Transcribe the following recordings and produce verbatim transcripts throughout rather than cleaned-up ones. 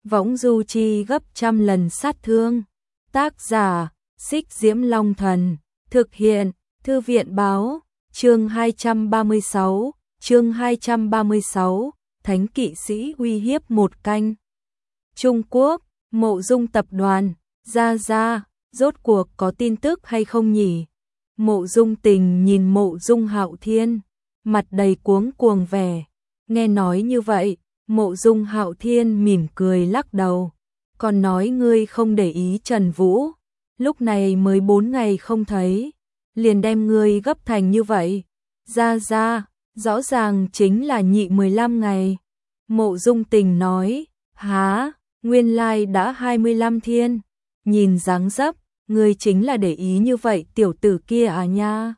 võng du chi gấp trăm lần sát thương. Tác giả, Xích Diễm Long Thần, thực hiện, Thư viện Báo, chương hai trăm ba mươi sáu, chương hai trăm ba mươi sáu, Thánh Kỵ Sĩ uy hiếp một canh. Trung Quốc, Mộ Dung tập đoàn, ra ra, rốt cuộc có tin tức hay không nhỉ? Mộ Dung Tình nhìn Mộ Dung Hạo Thiên, mặt đầy cuống cuồng vẻ. Nghe nói như vậy, Mộ Dung Hạo Thiên mỉm cười lắc đầu. Còn nói ngươi không để ý Trần Vũ, lúc này mới bốn ngày không thấy, liền đem ngươi gấp thành như vậy. Ra ra, rõ ràng chính là nhị mười lăm ngày. Mộ Dung Tình nói, há, nguyên lai đã hai mươi lăm thiên. Nhìn dáng dấp, ngươi chính là để ý như vậy tiểu tử kia à nha.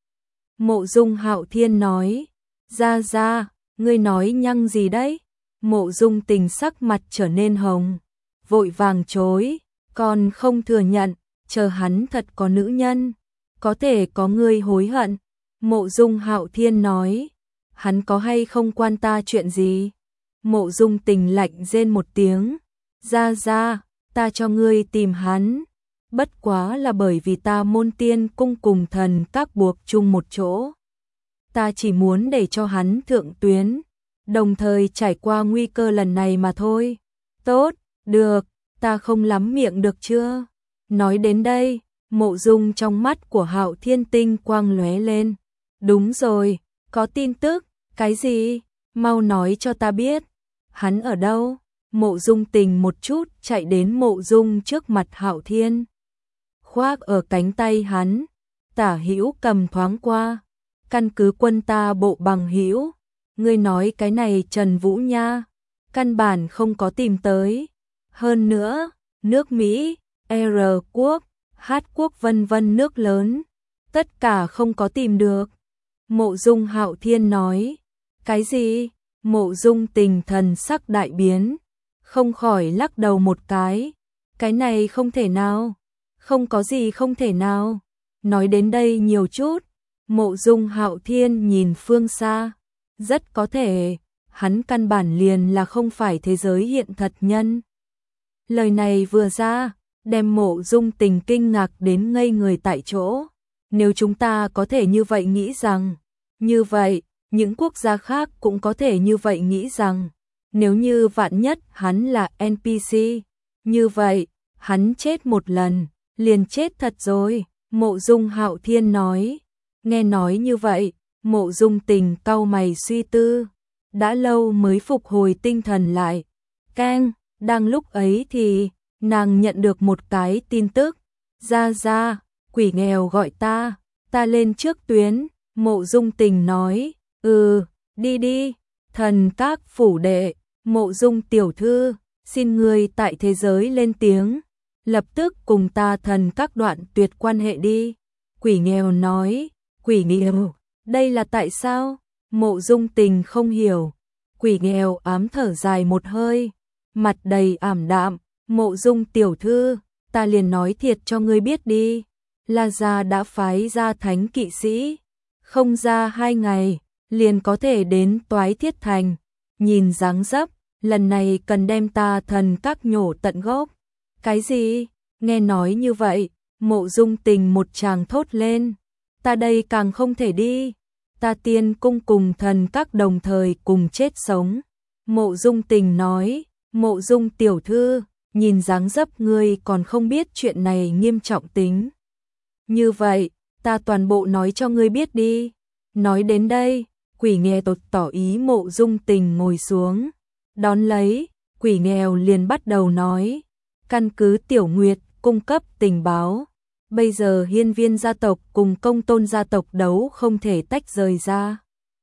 Mộ Dung Hạo Thiên nói, ra ra, ngươi nói nhăng gì đấy? Mộ Dung Tình sắc mặt trở nên hồng, vội vàng chối, còn không thừa nhận, chờ hắn thật có nữ nhân, có thể có ngươi hối hận. Mộ Dung Hạo Thiên nói, hắn có hay không quan ta chuyện gì? Mộ Dung Tình lạnh rên một tiếng, ra ra, ta cho ngươi tìm hắn, bất quá là bởi vì ta Môn Tiên cung cùng thần các buộc chung một chỗ. Ta chỉ muốn để cho hắn thượng tuyến, đồng thời trải qua nguy cơ lần này mà thôi. Tốt, được, ta không lắm miệng được chưa? Nói đến đây, Mộ Dung trong mắt của Hạo Thiên tinh quang lóe lên. Đúng rồi, có tin tức, cái gì? Mau nói cho ta biết. Hắn ở đâu? Mộ Dung Tình một chút chạy đến Mộ Dung trước mặt Hạo Thiên, khoác ở cánh tay hắn, tả hữu cầm thoáng qua. Căn cứ quân ta bộ bằng hữu, ngươi nói cái này Trần Vũ nha, căn bản không có tìm tới. Hơn nữa, nước Mỹ, R quốc, H quốc vân vân nước lớn, tất cả không có tìm được. Mộ Dung Hạo Thiên nói, cái gì? Mộ Dung Tình thần sắc đại biến, không khỏi lắc đầu một cái. Cái này không thể nào, không có gì không thể nào. Nói đến đây nhiều chút, Mộ Dung Hạo Thiên nhìn phương xa, rất có thể, hắn căn bản liền là không phải thế giới hiện thật nhân. Lời này vừa ra, đem Mộ Dung Tình kinh ngạc đến ngây người tại chỗ. Nếu chúng ta có thể như vậy nghĩ rằng, như vậy, những quốc gia khác cũng có thể như vậy nghĩ rằng, nếu như vạn nhất hắn là en pê xê, như vậy, hắn chết một lần, liền chết thật rồi. Mộ Dung Hạo Thiên nói, nghe nói như vậy, Mộ Dung Tình cau mày suy tư, đã lâu mới phục hồi tinh thần lại. Keng, đang lúc ấy thì, nàng nhận được một cái tin tức, ra ra, quỷ nghèo gọi ta, ta lên trước tuyến. Mộ Dung Tình nói, ừ, đi đi, thần các phủ đệ. Mộ Dung tiểu thư, xin người tại thế giới lên tiếng, lập tức cùng ta thần các đoạn tuyệt quan hệ đi. Quỷ nghèo nói, quỷ nghèo, đây là tại sao? Mộ Dung Tình không hiểu. Quỷ nghèo ám thở dài một hơi, mặt đầy ảm đạm. Mộ Dung tiểu thư, ta liền nói thiệt cho ngươi biết đi, La gia đã phái ra thánh kỵ sĩ, không ra hai ngày, liền có thể đến Toái Thiết Thành. Nhìn dáng dấp, lần này cần đem ta thần các nhổ tận gốc. Cái gì? Nghe nói như vậy, Mộ Dung Tình một tràng thốt lên, ta đây càng không thể đi, ta Tiên cung cùng thần các đồng thời cùng chết sống. Mộ Dung Tình nói, Mộ Dung tiểu thư, nhìn dáng dấp ngươi còn không biết chuyện này nghiêm trọng tính. Như vậy, ta toàn bộ nói cho ngươi biết đi. Nói đến đây, quỷ nghèo tột tỏ ý Mộ Dung Tình ngồi xuống. Đón lấy, quỷ nghèo liền bắt đầu nói, căn cứ Tiểu Nguyệt cung cấp tình báo, bây giờ Hiên Viên gia tộc cùng Công Tôn gia tộc đấu không thể tách rời ra.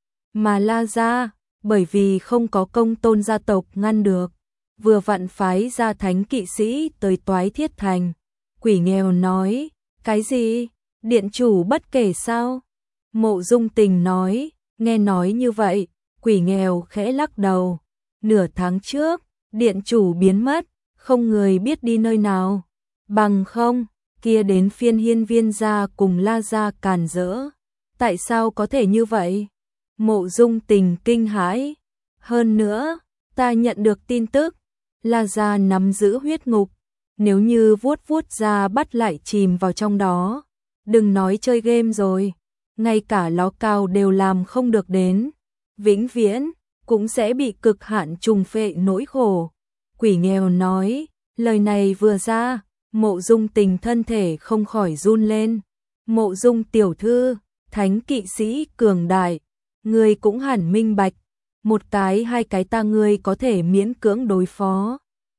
Mà La gia, bởi vì không có Công Tôn gia tộc ngăn được, vừa vặn phái ra thánh kỵ sĩ tới Toái Thiết Thành. Quỷ nghèo nói, cái gì? Điện chủ bất kể sao? Mộ Dung Tình nói, nghe nói như vậy, quỷ nghèo khẽ lắc đầu. Nửa tháng trước, điện chủ biến mất, không người biết đi nơi nào. Bằng không, kia đến phiên Hiên Viên gia cùng La gia càn rỡ. Tại sao có thể như vậy? Mộ Dung Tình kinh hãi. Hơn nữa, ta nhận được tin tức, La Gia nắm giữ huyết ngục, nếu như vuốt vuốt ra bắt lại chìm vào trong đó, đừng nói chơi game rồi, ngay cả ló cao đều làm không được đến, vĩnh viễn cũng sẽ bị cực hạn trùng phệ nỗi khổ. Quỷ nghèo nói, lời này vừa ra, Mộ Dung Tình thân thể không khỏi run lên. Mộ Dung tiểu thư, thánh kỵ sĩ cường đại, ngươi cũng hẳn minh bạch, một cái hai cái ta ngươi có thể miễn cưỡng đối phó.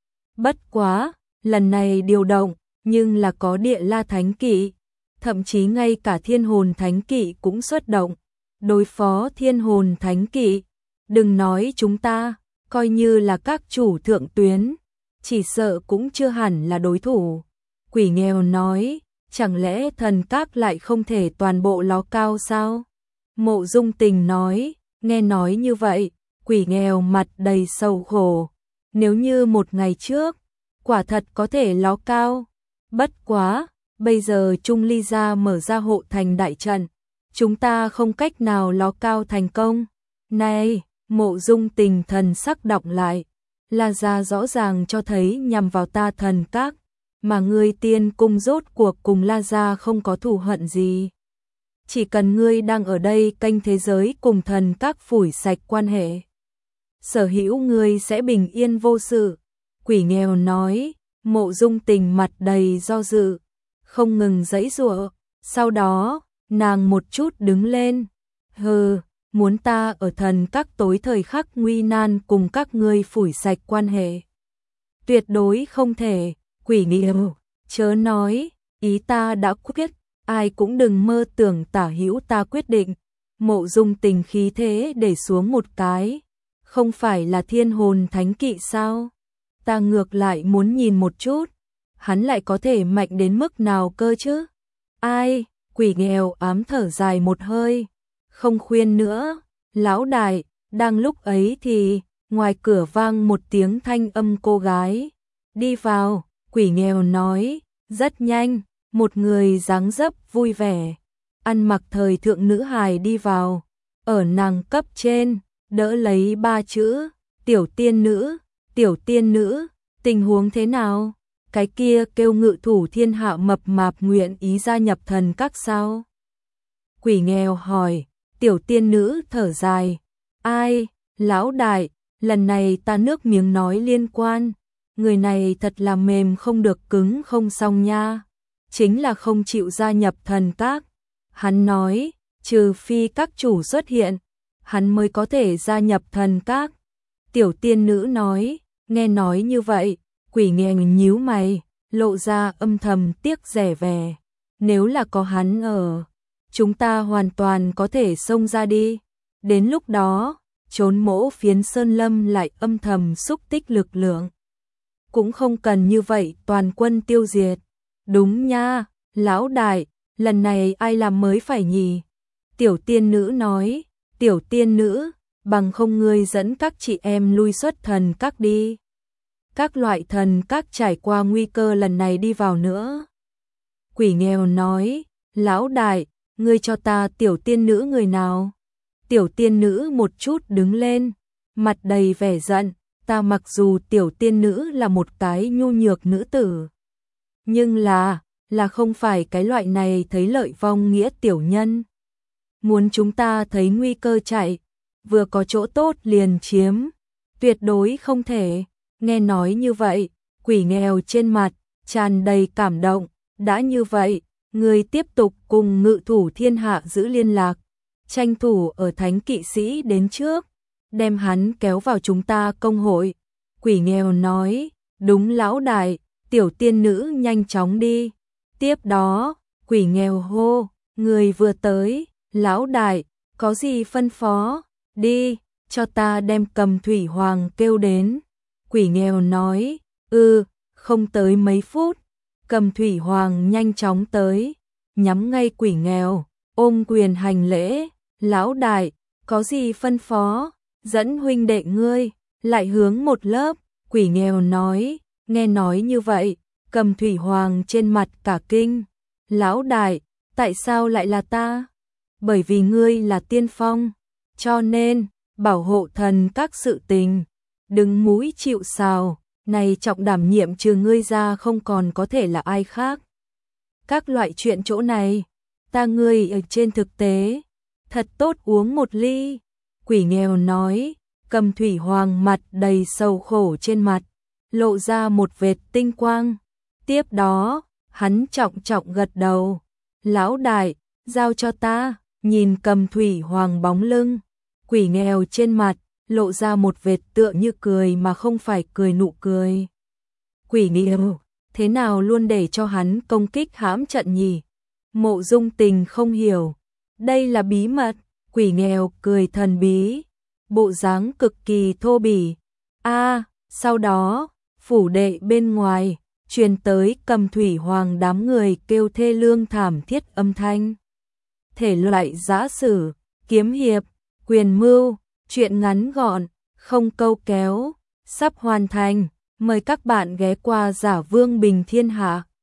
Bất quá, lần này điều động, nhưng là có địa la thánh kỵ, thậm chí ngay cả thiên hồn thánh kỵ cũng xuất động, đối phó thiên hồn thánh kỵ. Đừng nói chúng ta, coi như là các chủ thượng tuyến, chỉ sợ cũng chưa hẳn là đối thủ. Quỷ nghèo nói, chẳng lẽ thần các lại không thể toàn bộ ló cao sao? Mộ Dung Tình nói, nghe nói như vậy, quỷ nghèo mặt đầy sầu khổ. Nếu như một ngày trước, quả thật có thể ló cao. Bất quá, bây giờ Trung Ly gia mở ra hộ thành đại trận, chúng ta không cách nào ló cao thành công. Này, Mộ Dung Tình thần sắc đọc lại, La Gia rõ ràng cho thấy nhằm vào ta thần các, mà ngươi tiên cung rốt cuộc cùng La Gia không có thù hận gì. Chỉ cần ngươi đang ở đây kênh thế giới cùng thần các phủi sạch quan hệ, sở hữu ngươi sẽ bình yên vô sự. Quỷ nghèo nói. Mộ Dung Tình mặt đầy do dự, không ngừng giãy giụa, sau đó, nàng một chút đứng lên. Hừ, muốn ta ở thần các tối thời khắc nguy nan cùng các ngươi phủi sạch quan hệ? Tuyệt đối không thể. Quỷ nghèo, chớ nói, ý ta đã quyết, ai cũng đừng mơ tưởng tả hữu ta quyết định. Mộ Dung Tình khí thế để xuống một cái, không phải là thiên hồn thánh kỵ sao? Ta ngược lại muốn nhìn một chút, hắn lại có thể mạnh đến mức nào cơ chứ? Ai? Quỷ nghèo ám thở dài một hơi, không khuyên nữa. Lão đại, đang lúc ấy thì, ngoài cửa vang một tiếng thanh âm cô gái. Đi vào, quỷ nghèo nói, rất nhanh, một người dáng dấp vui vẻ, ăn mặc thời thượng nữ hài đi vào, ở nàng cấp trên, đỡ lấy ba chữ, tiểu tiên nữ. Tiểu tiên nữ, tình huống thế nào? Cái kia kêu ngự thủ thiên hạ mập mạp nguyện ý gia nhập thần các sao? Quỷ nghèo hỏi. Tiểu tiên nữ thở dài. Ai? Lão đại, lần này ta nước miếng nói liên quan. Người này thật là mềm không được cứng không xong nha. Chính là không chịu gia nhập thần các. Hắn nói, trừ phi các chủ xuất hiện, hắn mới có thể gia nhập thần các. Tiểu tiên nữ nói. Nghe nói như vậy, quỷ nghèo nhíu mày, lộ ra âm thầm tiếc rẻ vẻ. Nếu là có hắn ở, chúng ta hoàn toàn có thể xông ra đi. Đến lúc đó, trốn mỗ phiến sơn lâm lại âm thầm xúc tích lực lượng. Cũng không cần như vậy toàn quân tiêu diệt. Đúng nha, lão đại, lần này ai làm mới phải nhỉ? Tiểu tiên nữ nói. Tiểu tiên nữ, bằng không ngươi dẫn các chị em lui xuất thần các đi. Các loại thần các trải qua nguy cơ lần này đi vào nữa. Quỷ nghèo nói, lão đại, ngươi cho ta tiểu tiên nữ người nào? Tiểu tiên nữ một chút đứng lên, mặt đầy vẻ giận, ta mặc dù tiểu tiên nữ là một cái nhu nhược nữ tử, nhưng là, là không phải cái loại này thấy lợi vong nghĩa tiểu nhân. Muốn chúng ta thấy nguy cơ chạy, vừa có chỗ tốt liền chiếm, tuyệt đối không thể. Nghe nói như vậy, quỷ nghèo trên mặt tràn đầy cảm động. Đã như vậy, người tiếp tục cùng ngự thủ thiên hạ giữ liên lạc, tranh thủ ở thánh kỵ sĩ đến trước, đem hắn kéo vào chúng ta công hội. Quỷ nghèo nói, đúng lão đại, tiểu tiên nữ nhanh chóng đi. Tiếp đó, quỷ nghèo hô, người vừa tới, lão đại, có gì phân phó? Đi, cho ta đem Cầm Thủy Hoàng kêu đến. Quỷ nghèo nói, ư, ừ, không tới mấy phút, Cầm Thủy Hoàng nhanh chóng tới, nhắm ngay quỷ nghèo, ôm quyền hành lễ, lão đại, có gì phân phó? Dẫn huynh đệ ngươi, lại hướng một lớp. Quỷ nghèo nói, nghe nói như vậy, Cầm Thủy Hoàng trên mặt cả kinh, lão đại, tại sao lại là ta? Bởi vì ngươi là tiên phong, cho nên, bảo hộ thần các sự tình, đừng múi chịu sào, Này trọng đảm nhiệm trừ ngươi ra không còn có thể là ai khác. Các loại chuyện chỗ này, ta ngươi ở trên thực tế, thật tốt uống một ly. Quỷ nghèo nói, Cầm Thủy Hoàng mặt đầy sầu khổ trên mặt, lộ ra một vệt tinh quang. Tiếp đó, hắn trọng trọng gật đầu. Lão đại, giao cho ta, nhìn Cầm Thủy Hoàng bóng lưng. Quỷ nghèo trên mặt, lộ ra một vệt tựa như cười mà không phải cười nụ cười. Quỷ nghèo, thế nào luôn để cho hắn công kích hãm trận nhỉ? Mộ Dung Tình không hiểu. Đây là bí mật. Quỷ nghèo cười thần bí, bộ dáng cực kỳ thô bỉ. A, sau đó, phủ đệ bên ngoài truyền tới Cầm Thủy Hoàng đám người kêu thê lương thảm thiết âm thanh. Thể loại giã sử, kiếm hiệp, quyền mưu, truyện ngắn gọn, không câu kéo, sắp hoàn thành. Mời các bạn ghé qua Giả Vương Bình Thiên Hạ.